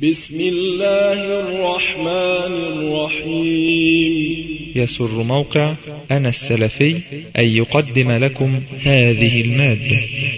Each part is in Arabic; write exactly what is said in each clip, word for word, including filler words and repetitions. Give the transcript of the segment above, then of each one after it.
بسم الله الرحمن الرحيم. يسر موقع أنا السلفي أن يقدم لكم هذه المادة.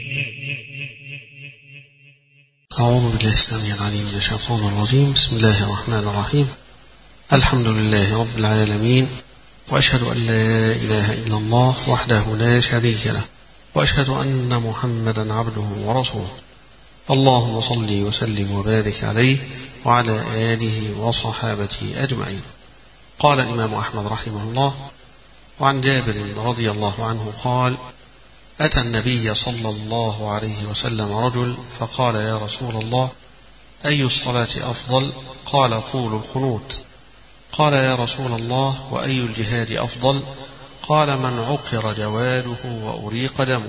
أعوذ بالله السميع العليم من الشيطان الرجيم. بسم الله الرحمن الرحيم. الحمد لله رب العالمين، وأشهد أن لا إله إلا الله وحده لا شريك له، وأشهد أن محمدا عبده ورسوله. اللهم صل وسلم وبارك عليه وعلى آله وصحابته أجمعين. قال الإمام أحمد رحمه الله: وعن جابر رضي الله عنه قال: أتى النبي صلى الله عليه وسلم رجل فقال: يا رسول الله، أي الصلاة أفضل؟ قال: طول القنوت. قال: يا رسول الله، وأي الجهاد أفضل؟ قال: من عقر جواده وأريق دمه.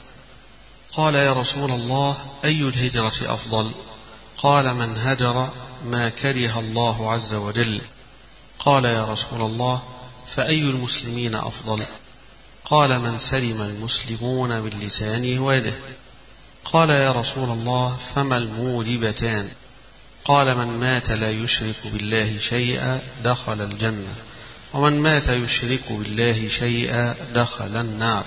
قال: يا رسول الله، أي الهجرة أفضل؟ قال: من هجر ما كره الله عز وجل. قال: يا رسول الله، فأي المسلمين أفضل؟ قال: من سلم المسلمون من لسانه ويده. قال: يا رسول الله، فما الموجبتان؟ قال: من مات لا يشرك بالله شيئا دخل الجنة، ومن مات يشرك بالله شيئا دخل النار.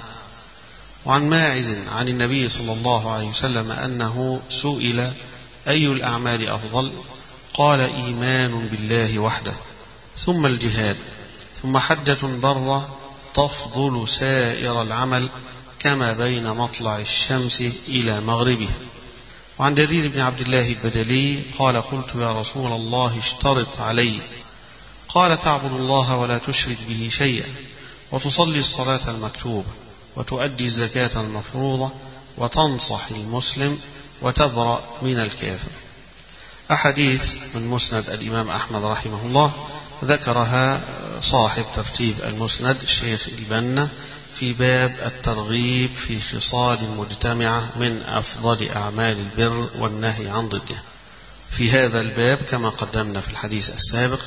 وعن ماعز عن النبي صلى الله عليه وسلم أنه سئل: أي الأعمال أفضل؟ قال: إيمان بالله وحده، ثم الجهاد، ثم حجة برة تفضل سائر العمل كما بين مطلع الشمس إلى مغربها. وعن جرير بن عبد الله البجلي قال: قلت: يا رسول الله، اشترط علي. قال: تعبد الله ولا تشرك به شيئا، وتصلي الصلاة المكتوبة، وتؤدي الزكاة المفروضة، وتنصح المسلم، وتبرأ من الكافر. أحاديث من مسند الإمام أحمد رحمه الله ذكرها صاحب ترتيب المسند الشيخ البنا في باب الترغيب في خصال مجتمعة من أفضل أعمال البر والنهي عن ضده. في هذا الباب كما قدمنا في الحديث السابق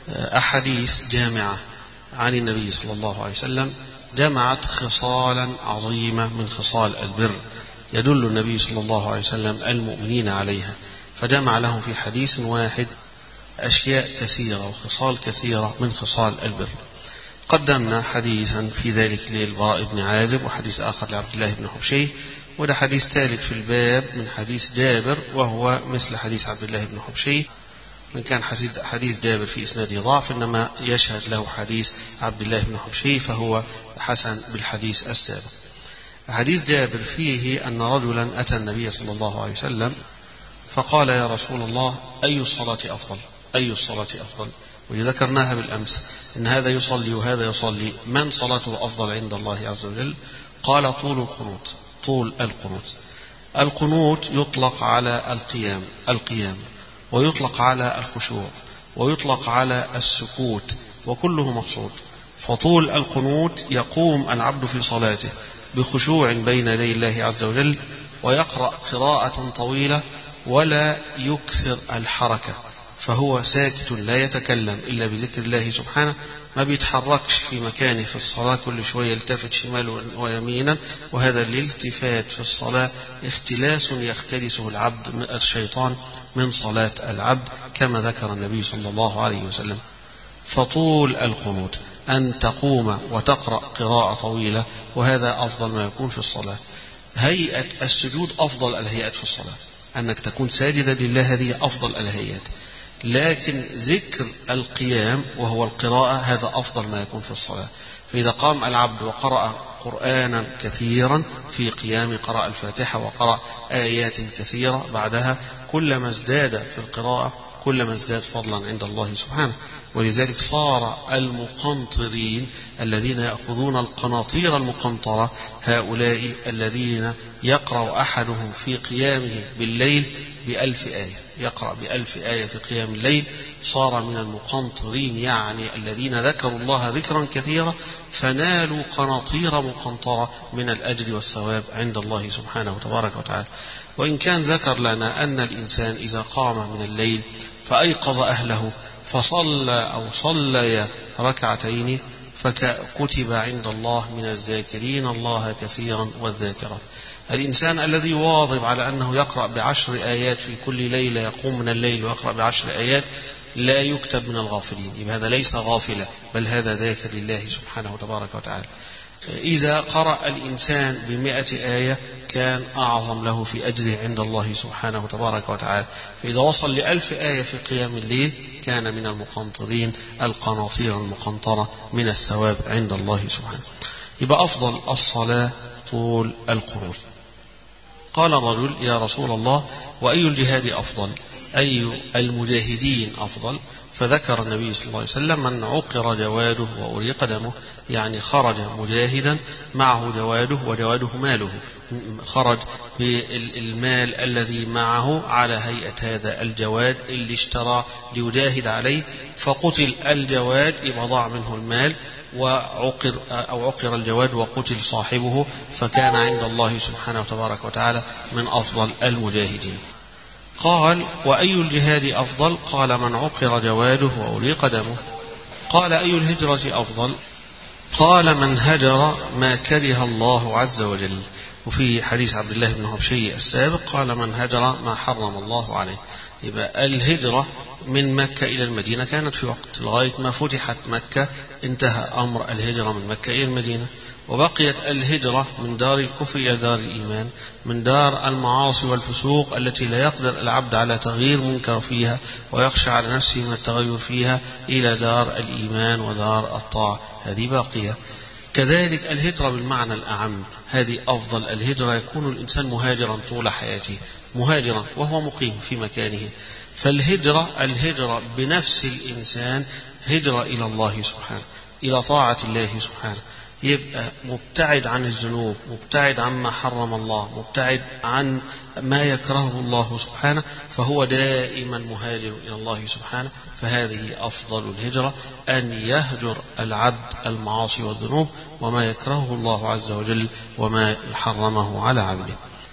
أحاديث جامعة عن النبي صلى الله عليه وسلم جمعت خصالا عظيمة من خصال البر يدل النبي صلى الله عليه وسلم المؤمنين عليها، فجمع لهم في حديث واحد أشياء كثيرة وخصال كثيرة من خصال البر. قدمنا حديثا في ذلك للبراء بن عازب، وحديث آخر لعبد الله بن حبشي، وده حديث ثالث في الباب من حديث جابر، وهو مثل حديث عبد الله بن حبشي، من كان حديث جابر في إسناده ضعف، إنما يشهد له حديث عبد الله بن حبشي فهو حسن بالحديث السابق. حديث جابر فيه أن رجلا أتى النبي صلى الله عليه وسلم فقال: يا رسول الله، أي الصلاة أفضل؟ أي الصلاة أفضل؟ وذكرناها بالأمس إن هذا يصلي وهذا يصلي، من صلاته أفضل عند الله عز وجل؟ قال: طول القنوت. طول القنوت. القنوت يطلق على القيام القيام ويطلق على الخشوع، ويطلق على السكوت، وكله مقصود. فطول القنوت يقوم العبد في صلاته بخشوع بين يدي الله عز وجل، ويقرأ قراءة طويلة ولا يكثر الحركة، فهو ساكت لا يتكلم إلا بذكر الله سبحانه، ما بيتحركش في مكانه في الصلاة، كل شوية يلتفت شمالا ويمينا، وهذا الالتفات في الصلاة اختلاس يختلسه العبد من الشيطان من صلاة العبد كما ذكر النبي صلى الله عليه وسلم. فطول القنوت أن تقوم وتقرأ قراءة طويلة، وهذا أفضل ما يكون في الصلاة. هيئة السجود أفضل الهيئات في الصلاة، أنك تكون ساجدا لله هذه أفضل الهيئات، لكن ذكر القيام وهو القراءة هذا أفضل ما يكون في الصلاة. فإذا قام العبد وقرأ قرآنا كثيرا في قيام، قرأ الفاتحة وقرأ آيات كثيرة بعدها، كلما ازداد في القراءة كلما ازداد فضلا عند الله سبحانه. ولذلك صار المقنطرين الذين يأخذون القناطير المقنطرة هؤلاء الذين يقرأ أحدهم في قيامه بالليل بألف آية، يقرأ بألف آية في قيام الليل، صار من المقنطرين، يعني الذين ذكروا الله ذكرا كثيرا فنالوا قناطير مقنطرة من الأجر والثواب عند الله سبحانه تبارك وتعالى. وإن كان ذكر لنا أن الإنسان إذا قام من الليل فأيقظ أهله فصلى أو صلى ركعتين فكتب عند الله من الذاكرين الله كثيرا والذاكرات. الإنسان الذي يواظب على أنه يقرأ بعشر آيات في كل ليلة، يقوم من الليل ويقرأ بعشر آيات، لا يكتب من الغافلين. يبقى هذا ليس غافلا، بل هذا ذاكر لله سبحانه تبارك وتعالى. إذا قرأ الإنسان بمئة آية كان أعظم له في أجره عند الله سبحانه تبارك وتعالى. فإذا وصل لألف آية في قيام الليل كان من المقنطرين القناطير المقنطرة من الثواب عند الله سبحانه. يبقى أفضل الصلاة طول القنوت. قال الرجل: يا رسول الله، وأي الجهاد أفضل؟ أي المجاهدين أفضل؟ فذكر النبي صلى الله عليه وسلم: من عقر جواده وأريق دمه، يعني خرج مجاهدا معه جواده، وجواده ماله، خرج بالمال الذي معه على هيئة هذا الجواد اللي اشترى ليجاهد عليه، فقتل الجواد يبقى ضاع منه المال، وعقر أو عقر الجواد وقتل صاحبه، فكان عند الله سبحانه وتبارك وتعالى من أفضل المجاهدين. قال: وأي الجهاد أفضل؟ قال: من عقر جواده وأريق دمه. قال: أي الهجرة أفضل؟ قال: من هجر ما كره الله عز وجل. وفي حديث عبد الله بن حبشي السابق قال: من هجر ما حرم الله عليه. يبقى الهجرة من مكة إلى المدينة كانت في وقت، لغاية ما فتحت مكة انتهى أمر الهجرة من مكة إلى المدينة، وبقيت الهجرة من دار الكفر إلى دار الإيمان، من دار المعاصي والفسوق التي لا يقدر العبد على تغيير منكر فيها ويخشى على نفسه من التغير فيها، إلى دار الإيمان ودار الطاعة، هذه باقية. كذلك الهجرة بالمعنى الأعم، هذه أفضل الهجرة، يكون الإنسان مهاجرا طول حياته، مهاجرا وهو مقيم في مكانه. فالهجرة الهجرة بنفس الإنسان هجرة إلى الله سبحانه، إلى طاعة الله سبحانه، يبقى مبتعد عن الذنوب، مبتعد عما حرم الله، مبتعد عن ما يكرهه الله سبحانه، فهو دائما مهاجر إلى الله سبحانه. فهذه أفضل الهجرة، أن يهجر العبد المعاصي والذنوب وما يكرهه الله عز وجل وما حرمه على عبده.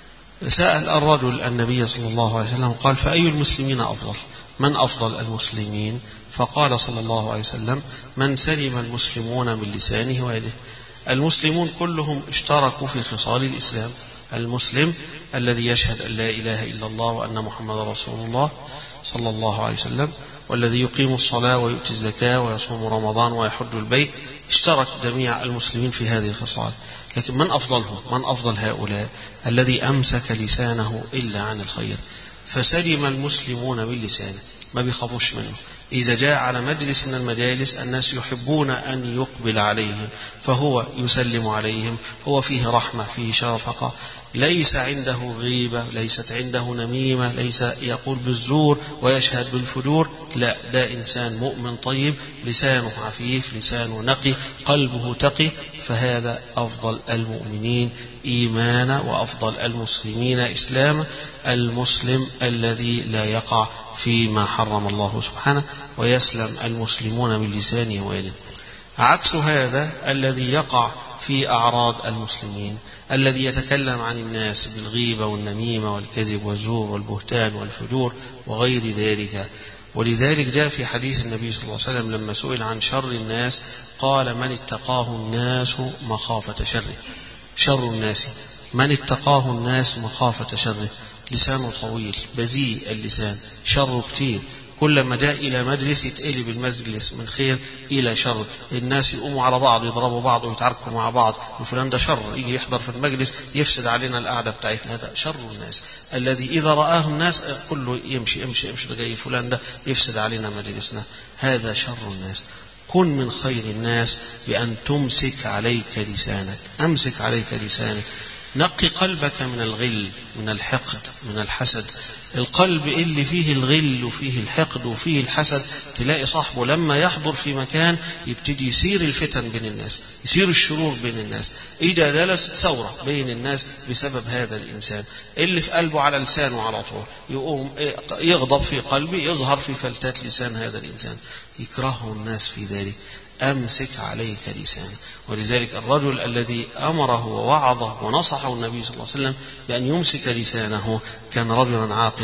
سأل الرجل النبي صلى الله عليه وسلم قال: فأي المسلمين أفضل؟ من أفضل المسلمين؟ فقال صلى الله عليه وسلم: من سلم المسلمون من لسانه ويده. المسلمون كلهم اشتركوا في خصال الإسلام. المسلم الذي يشهد أن لا إله إلا الله وأن محمد رسول الله صلى الله عليه وسلم، والذي يقيم الصلاة ويؤتي الزكاة ويصوم رمضان ويحج البيت، اشترك جميع المسلمين في هذه الخصال. لكن من أفضلهم؟ من أفضل هؤلاء؟ الذي أمسك لسانه إلا عن الخير، فسلم المسلمون من لسانه، ما بيخافوش منه. إذا جاء على مجلس من المجالس الناس يحبون أن يقبل عليهم، فهو يسلم عليهم، هو فيه رحمة، فيه شفقة، ليس عنده غيبة، ليست عنده نميمة، ليس يقول بالزور ويشهد بالفجور، لا، ده إنسان مؤمن طيب، لسانه عفيف، لسانه نقي، قلبه تقي، فهذا أفضل المؤمنين إيمانا وأفضل المسلمين إسلاما، المسلم الذي لا يقع فيما حرم الله سبحانه، ويسلم المسلمون من لسانه ويده. عكس هذا الذي يقع في أعراض المسلمين، الذي يتكلم عن الناس بالغيبة والنميمة والكذب والزور والبهتان والفجور وغير ذلك. ولذلك جاء في حديث النبي صلى الله عليه وسلم لما سئل عن شر الناس قال: من اتقاه الناس مخافة شره. شر الناس من اتقاه الناس مخافة شره. لسانه طويل، بذيء اللسان، شره كتير، كلما جاء إلى مجلس يتقلب المجلس من خير إلى شر، الناس يقوموا على بعض، يضربوا بعض ويتعاركوا مع بعض، وفلان ده شر، يجي يحضر في المجلس يفسد علينا القعدة بتاعتنا. هذا شر الناس الذي إذا رآه الناس كله يمشي يمشي يمشي، ده جاي فلان ده يفسد علينا مجلسنا، هذا شر الناس. كن من خير الناس بأن تمسك عليك لسانك، أمسك عليك لسانك، نقي قلبك من الغل، من الحقد، من الحسد. القلب اللي فيه الغل وفيه الحقد وفيه الحسد تلاقي صاحبه لما يحضر في مكان يبتدي يسير الفتن بين الناس، يسير الشرور بين الناس، إذا جلس ثورة بين الناس بسبب هذا الإنسان اللي في قلبه على لسانه على طول، يقوم يغضب في قلبه، يظهر في فلتات لسان هذا الإنسان، يكرهه الناس في ذلك. أمسك عليك لسانك. ولذلك الرجل الذي أمره ووعظه ونصحه النبي صلى الله عليه وسلم بأن يمسك لسانه كان رجلا عاقلا،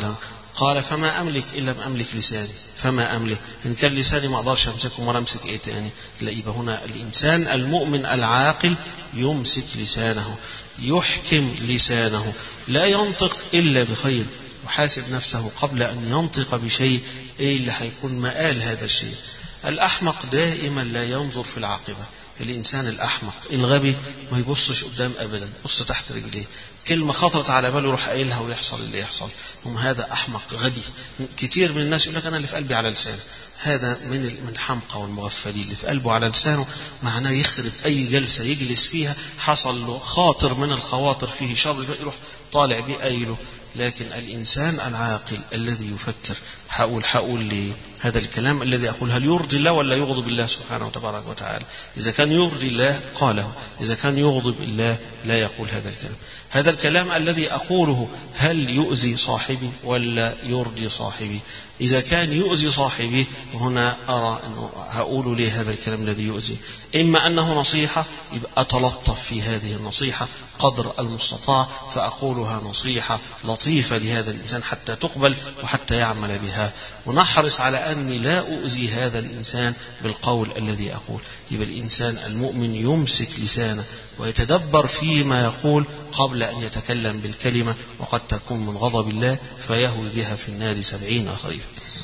قال فما أملك إلا ما أملك لساني، فما أملك إن كان لساني ما أقدرش أمسكه ولا أمسك إيه تاني. لا، يبقى هنا الإنسان المؤمن العاقل يمسك لسانه، يحكم لسانه، لا ينطق إلا بخير، وحاسب نفسه قبل أن ينطق بشيء إيه اللي هيكون مآل هذا الشيء. الأحمق دائما لا ينظر في العاقبة. الإنسان الأحمق الغبي ما يبصش قدام أبدا، بص تحت رجليه، كلمة خطرت على باله يروح قايلها ويحصل اللي يحصل. هم هذا أحمق غبي. كتير من الناس يقول لك أنا اللي في قلبي على لسانه. هذا من من الحمقى والمغفلين. اللي في قلبه على لسانه معناه يخرب أي جلسة يجلس فيها، حصل له خاطر من الخواطر فيه شر يروح طالع بيه قايله. لكن الإنسان العاقل الذي يفكر، حقول حقول لي هذا الكلام الذي أقول هل يرضي الله ولا يغضب الله سبحانه وتبارك وتعالى؟ إذا كان يرضي الله قاله، إذا كان يغضب الله لا يقول هذا الكلام. هذا الكلام الذي أقوله هل يؤذي صاحبي ولا يرضي صاحبي؟ إذا كان يؤذي صاحبي هنا أرى أنه هقول ليه هذا الكلام الذي يؤذي، إما أنه نصيحة يبقى أتلطف في هذه النصيحة قدر المستطاع، فأقولها نصيحة لطيفة لهذا الإنسان حتى تقبل وحتى يعمل بها، ونحرص على أني لا أؤذي هذا الإنسان بالقول الذي أقول. يبقى الإنسان المؤمن يمسك لسانه ويتدبر فيما يقول قبل أن يتكلم بالكلمة، وقد تكون من غضب الله فيهوي بها في النار سبعين خريفا.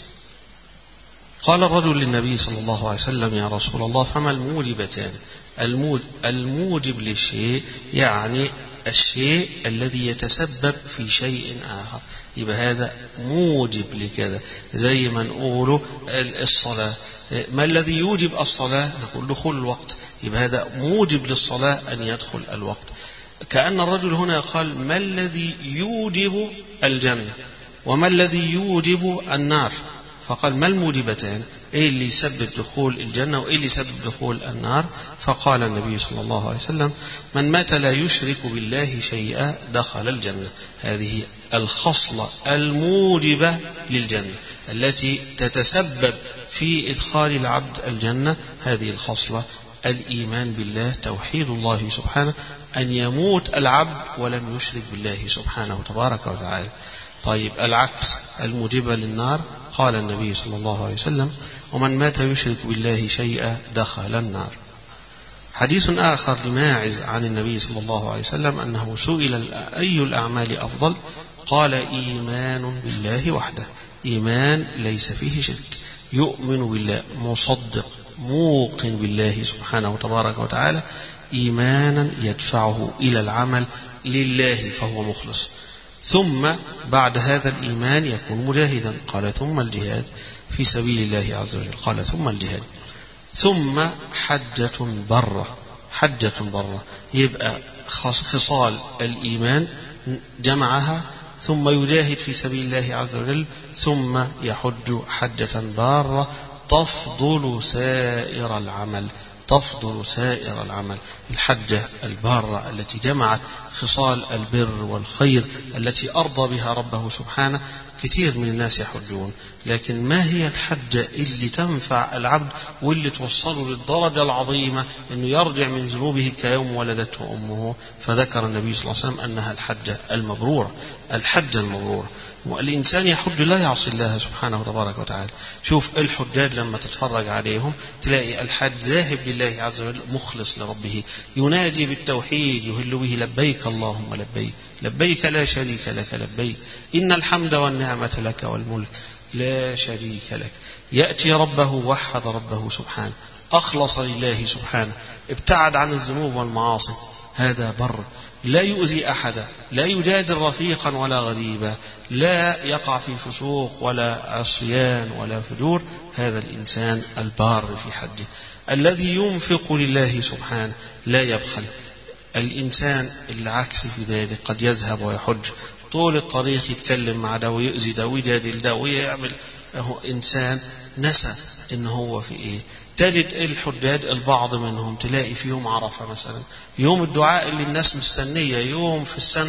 قال الرجل للنبي صلى الله عليه وسلم يا رسول الله فما الموجبتان؟ الموجب, الموجب للشيء يعني الشيء الذي يتسبب في شيء آخر، يبقى هذا موجب لكذا. زي ما نقوله الصلاة، ما الذي يوجب الصلاة؟ نقول دخول الوقت، يبقى هذا موجب للصلاة أن يدخل الوقت. كأن الرجل هنا قال ما الذي يوجب الجنة وما الذي يوجب النار، فقال ما الموجبتان؟ إيه اللي يسبب دخول الجنة وإيه اللي يسبب دخول النار؟ فقال النبي صلى الله عليه وسلم من مات لا يشرك بالله شيئا دخل الجنة. هذه الخصلة الموجبة للجنة التي تتسبب في إدخال العبد الجنة، هذه الخصلة الإيمان بالله، توحيد الله سبحانه، أن يموت العبد ولم يشرك بالله سبحانه تبارك وتعالى. طيب العكس الموجبة للنار، قال النبي صلى الله عليه وسلم ومن مات يشرك بالله شيئا دخل النار. حديث آخر لماعز عن النبي صلى الله عليه وسلم أنه سئل أي الأعمال أفضل؟ قال إيمان بالله وحده، إيمان ليس فيه شرك، يؤمن بالله، مصدق موقن بالله سبحانه تبارك وتعالى، إيمانا يدفعه إلى العمل لله فهو مخلص. ثم بعد هذا الإيمان يكون مجاهدا، قال ثم الجهاد في سبيل الله عز وجل، قال ثم الجهاد، ثم حجة برة، حجة برة، يبقى خصال الإيمان جمعها، ثم يجاهد في سبيل الله عز وجل، ثم يحج حجة بارة تفضل سائر العمل، تفضل سائر العمل. الحجة البارة التي جمعت خصال البر والخير التي أرضى بها ربه سبحانه. كثير من الناس يحجون، لكن ما هي الحجة اللي تنفع العبد واللي توصله للدرجة العظيمة أنه يرجع من ذنوبه كيوم ولدته أمه؟ فذكر النبي صلى الله عليه وسلم أنها الحجة المبرورة، الحجة المبرورة. والإنسان يحج لا يعصي الله سبحانه تبارك وتعالى. شوف الحجاج لما تتفرج عليهم تلاقي الحج ذاهب لله عز وجل مخلص لربه، ينادي بالتوحيد، يهل به لبيك اللهم لبيك، لبيك لا شريك لك لبيك، إن الحمد والنعمة لك والملك لا شريك لك. يأتي ربه وحد ربه سبحانه، أخلص لله سبحانه، ابتعد عن الذنوب والمعاصي، هذا بر، لا يؤذي أحدا، لا يجادل رفيقا ولا غريبا، لا يقع في فسوق ولا عصيان ولا فجور. هذا الإنسان البار في حجه الذي ينفق لله سبحانه لا يبخل. الإنسان العكس في ذلك قد يذهب ويحج طول الطريق يتكلم مع ده ويؤذي ده ويجادل ده ويعمل، هو إنسان نسى إن هو في إيه. تجد الحجاج البعض منهم تلاقي في يوم عرفة مثلا، يوم الدعاء اللي الناس مستنية، يوم في السنة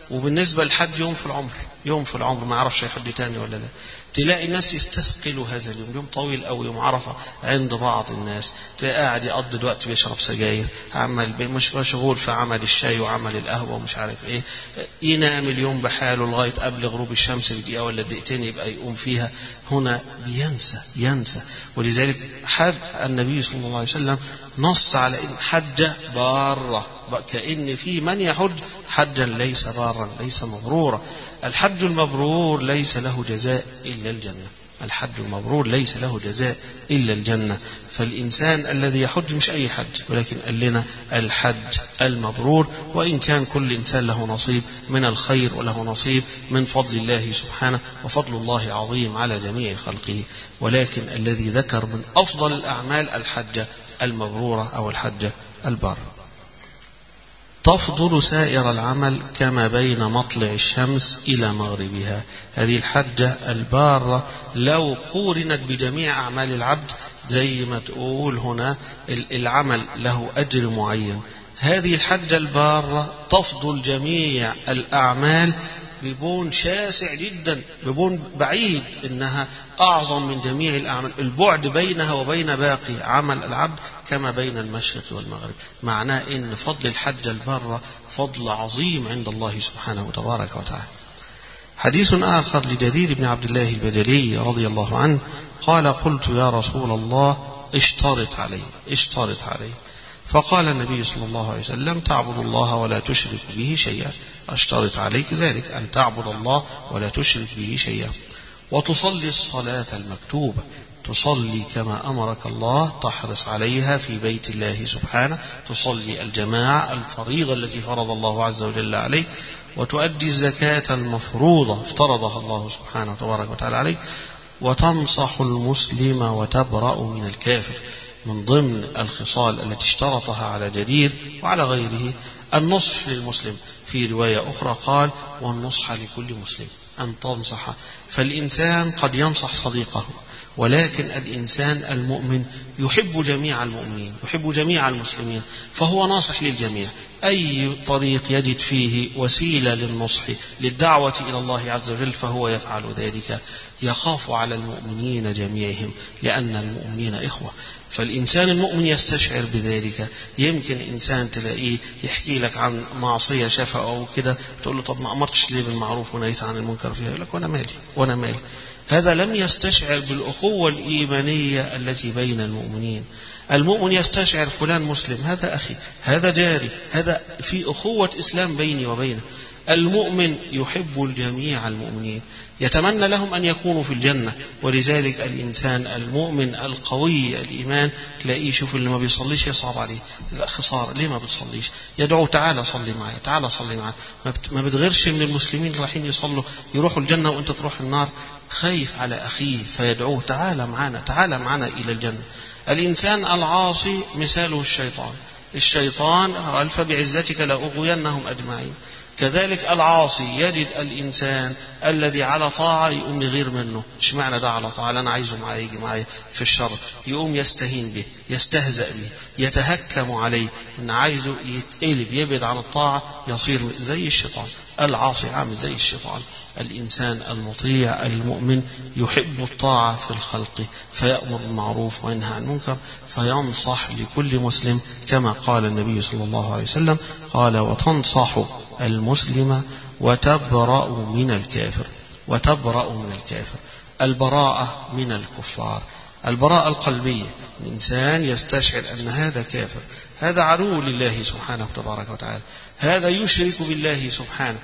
وبالنسبة للحج يوم في العمر، يوم في العمر ما يعرفش يحج تاني ولا لا. تلاقي ناس يستثقلوا هذا اليوم، يوم طويل أو يوم عرفة عند بعض الناس، تلاقي قاعد يقضي الوقت بيشرب سجاير، عمل مش مشغول في عمل الشاي وعمل القهوة ومش عارف ايه، ينام اليوم بحاله لغاية قبل غروب الشمس بدقيقة ولا دقيقتين يبقى يقوم فيها. هنا بينسى ينسى. ولذلك حج النبي صلى الله عليه وسلم نص على إن حج بارة، كأن في من يحج حجا ليس بارا ليس مبرورا. الحج المبرور ليس له جزاء إلا الجنة، الحج المبرور ليس له جزاء إلا الجنة. فالإنسان الذي يحج مش أي حج، ولكن قال لنا الحج المبرور. وإن كان كل إنسان له نصيب من الخير وله نصيب من فضل الله سبحانه، وفضل الله عظيم على جميع خلقه، ولكن الذي ذكر من أفضل الأعمال الحجة المبرورة أو الحجة البار. تفضل سائر العمل كما بين مطلع الشمس إلى مغربها. هذه الحجة البارة لو قورنت بجميع أعمال العبد، زي ما تقول هنا العمل له أجر معين، هذه الحجة البارة تفضل جميع الأعمال ببون شاسع جدا، ببون بعيد، إنها أعظم من جميع الأعمال. البعد بينها وبين باقي عمل العبد كما بين المشرق والمغرب. معناه إن فضل الحجة البارة فضل عظيم عند الله سبحانه وتبارك وتعالى. حديث آخر لجرير بن عبد الله البجلي رضي الله عنه قال: قلت يا رسول الله اشترط علي اشترط علي فقال النبي صلى الله عليه وسلم: تعبد الله ولا تشرك به شيئا. اشترط عليك ذلك، أن تعبد الله ولا تشرك به شيئا، وتصلي الصلاة المكتوبة، تصلي كما أمرك الله، تحرص عليها في بيت الله سبحانه، تصلي الجماعة الفريضة التي فرض الله عز وجل عليك، وتؤدي الزكاة المفروضة افترضها الله سبحانه وتبارك وتعالى عليك، وتنصح المسلم وتبرأ من الكافر. من ضمن الخصال التي اشترطها على جرير وعلى غيره النصح للمسلم. في رواية أخرى قال: والنصح لكل مسلم، أن تنصح. فالإنسان قد ينصح صديقه، ولكن الإنسان المؤمن يحب جميع المؤمنين، يحب جميع المسلمين، فهو ناصح للجميع. أي طريق يجد فيه وسيلة للنصح للدعوة إلى الله عز وجل فهو يفعل ذلك، يخاف على المؤمنين جميعهم، لأن المؤمنين إخوة. فالإنسان المؤمن يستشعر بذلك. يمكن إنسان تلاقيه يحكي لك عن معصية شافها أو كده، تقول له: طب ما أمرتش ليه بالمعروف ونهيت عن المنكر فيها؟ يقول لك: وأنا مالي وأنا مالي. هذا لم يستشعر بالأخوة الإيمانية التي بين المؤمنين. المؤمن يستشعر فلان مسلم، هذا أخي، هذا جاري، هذا في أخوة إسلام بيني وبينه. المؤمن يحب الجميع المؤمنين، يتمنى لهم أن يكونوا في الجنة. ولذلك الإنسان المؤمن القوي الإيمان تلاقيه يشوف اللي ما بيصليش يصعب عليه، لا خسارة، ليه ما بتصليش؟ يدعو: تعالى صلي معي، تعالى صلي معي. ما بتغيرش من المسلمين رايحين يصلوا يروحوا الجنة وأنت تروح النار، خايف على أخيه فيدعوه: تعالى معنا، تعالى معنا إلى الجنة. الإنسان العاصي مثاله الشيطان، الشيطان قال: فبعزتك لأغوينهم أجمعين. كذلك العاصي يجد الإنسان الذي على طاعة يقوم يغير منه، إيش معنى ده على طاعة؟ أنا عايزه معي يجي معي في الشر، يقوم يستهين به، يستهزأ به، يتهكم عليه، إن عايزه يتقلب يبعد عن الطاعة، يصير زي الشيطان. العاصي عامل زي الشيطان. الإنسان المطيع المؤمن يحب الطاعة في الخلق، فيأمر بالمعروف وينهى عن المنكر، فينصح لكل مسلم كما قال النبي صلى الله عليه وسلم، قال: وتنصح المسلم وتبرأ من الكافر. وتبرأ من الكافر، البراءة من الكفار، البراءة القلبية. الإنسان يستشعر أن هذا كافر، هذا عدو لله سبحانه وتبارك وتعالى، هذا يشرك بالله سبحانه،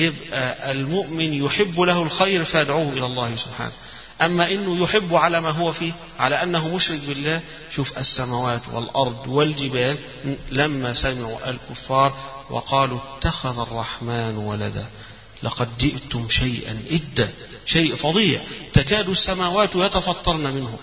يبقى المؤمن يحب له الخير فيدعوه إلى الله سبحانه. أما إنه يحب على ما هو فيه، على أنه مشرك بالله. شوف السماوات والأرض والجبال لما سمعوا الكفار وقالوا: اتخذ الرحمن ولدا لقد جئتم شيئا إدا، شيء فظيع، تكاد السماوات يتفطرن منه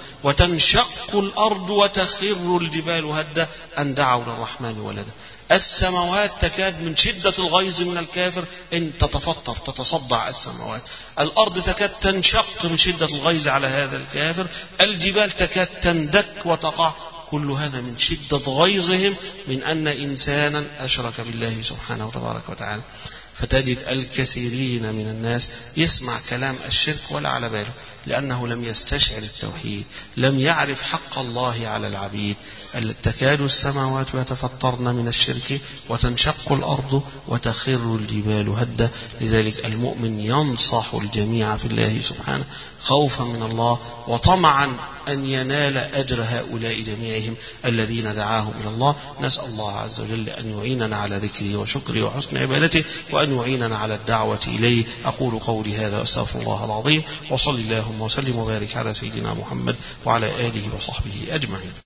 وتنشق الأرض وتخر الجبال هدا أن دعوا للرحمن ولدا. السماوات تكاد من شدة الغيظ من الكافر أن تتفطر تتصدع السماوات، الأرض تكاد تنشق من شدة الغيظ على هذا الكافر، الجبال تكاد تندك وتقع. كل هذا من شدة غيظهم من أن إنسانا أشرك بالله سبحانه وتبارك وتعالى. فتجد الكثيرين من الناس يسمع كلام الشرك ولا على باله، لأنه لم يستشعر التوحيد، لم يعرف حق الله على العبيد. تكاد السماوات يتفطرن من الشرك وتنشق الأرض وتخر الجبال هدا. لذلك المؤمن ينصح الجميع في الله سبحانه خوفا من الله وطمعا أن ينال أجر هؤلاء جميعهم الذين دعاهم إلى الله. نسأل الله عز وجل أن يعيننا على ذكره وشكره وحسن عبادته، وأن يعيننا على الدعوة إليه. أقول قولي هذا وأستغفر الله العظيم، وصل اللهم وسلم وبارك على سيدنا محمد وعلى آله وصحبه أجمعين.